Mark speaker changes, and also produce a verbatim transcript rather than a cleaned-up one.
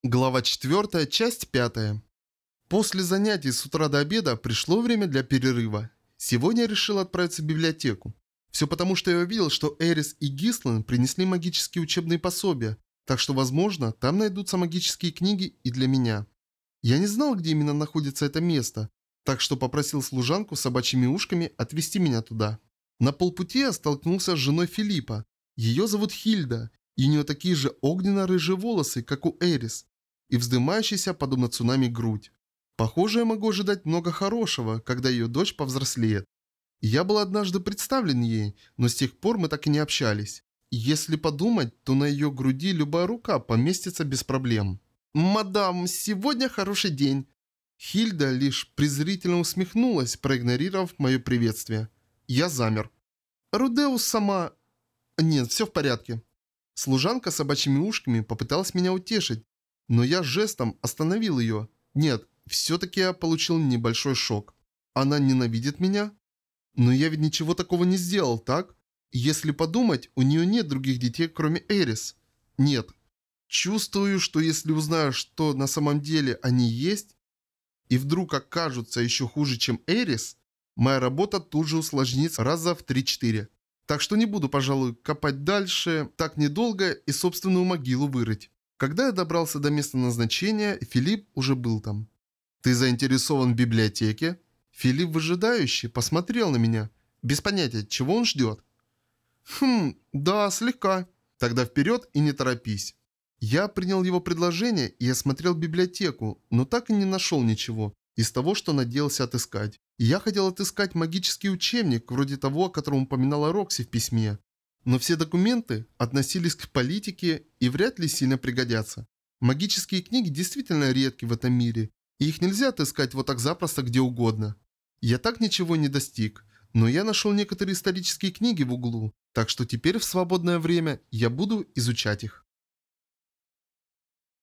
Speaker 1: Глава четвёртая, часть пятая. После занятий с утра до обеда пришло время для перерыва. Сегодня я решил отправиться в библиотеку. Все потому, что я увидел, что Эрис и Гислан принесли магические учебные пособия, так что, возможно, там найдутся магические книги и для меня. Я не знал, где именно находится это место, так что попросил служанку с собачьими ушками отвезти меня туда. На полпути я столкнулся с женой Филиппа. Ее зовут Хильда, и у нее такие же огненно-рыжие волосы, как у Эрис, и вздымающаяся, подобно цунами, грудь. Похоже, я могу ожидать много хорошего, когда ее дочь повзрослеет. Я был однажды представлен ей, но с тех пор мы так и не общались. И если подумать, то на ее груди любая рука поместится без проблем. «Мадам, сегодня хороший день». Хильда лишь презрительно усмехнулась, проигнорировав мое приветствие. Я замер. Рудеус сама... Нет, все в порядке. Служанка с собачьими ушками попыталась меня утешить, но я жестом остановил ее. Нет, все-таки я получил небольшой шок. Она ненавидит меня? Но я ведь ничего такого не сделал, так? Если подумать, у нее нет других детей, кроме Эрис. Нет. Чувствую, что если узнаю, что на самом деле они есть, и вдруг окажутся еще хуже, чем Эрис, моя работа тут же усложнится раза в три-четыре. Так что не буду, пожалуй, копать дальше, так недолго и собственную могилу вырыть. Когда я добрался до места назначения, Филипп уже был там. «Ты заинтересован в библиотеке?» Филипп выжидающе посмотрел на меня, без понятия, чего он ждет. «Хм, да, слегка. Тогда вперед и не торопись». Я принял его предложение и осмотрел библиотеку, но так и не нашел ничего из того, что надеялся отыскать. Я хотел отыскать магический учебник, вроде того, о котором упоминала Рокси в письме. Но все документы относились к политике и вряд ли сильно пригодятся. Магические книги действительно редки в этом мире, и их нельзя отыскать вот так запросто где угодно. Я так ничего не достиг, но я нашел некоторые исторические книги в углу, так что теперь в свободное время я буду изучать их.